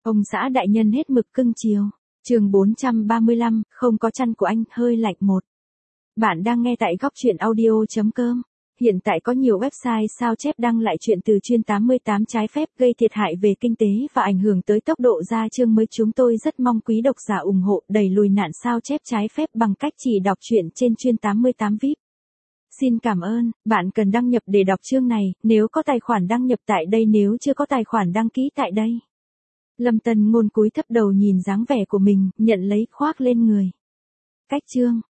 Ông xã đại nhân hết mực cưng chiều. Chương 435, không có chăn của anh, hơi lạnh một. Bạn đang nghe tại góc truyện audio.com. Hiện tại có nhiều website sao chép đăng lại chuyện từ chuyên 88 trái phép gây thiệt hại về kinh tế và ảnh hưởng tới tốc độ ra chương mới. Chúng tôi rất mong quý độc giả ủng hộ đẩy lùi nạn sao chép trái phép bằng cách chỉ đọc truyện trên chuyên 88 VIP. Xin cảm ơn. Bạn cần đăng nhập để đọc chương này, nếu có tài khoản đăng nhập tại đây, nếu chưa có tài khoản đăng ký tại đây. Lâm Tân Ngôn cúi thấp đầu nhìn dáng vẻ của mình, nhận lấy khoác lên người. Cách chương,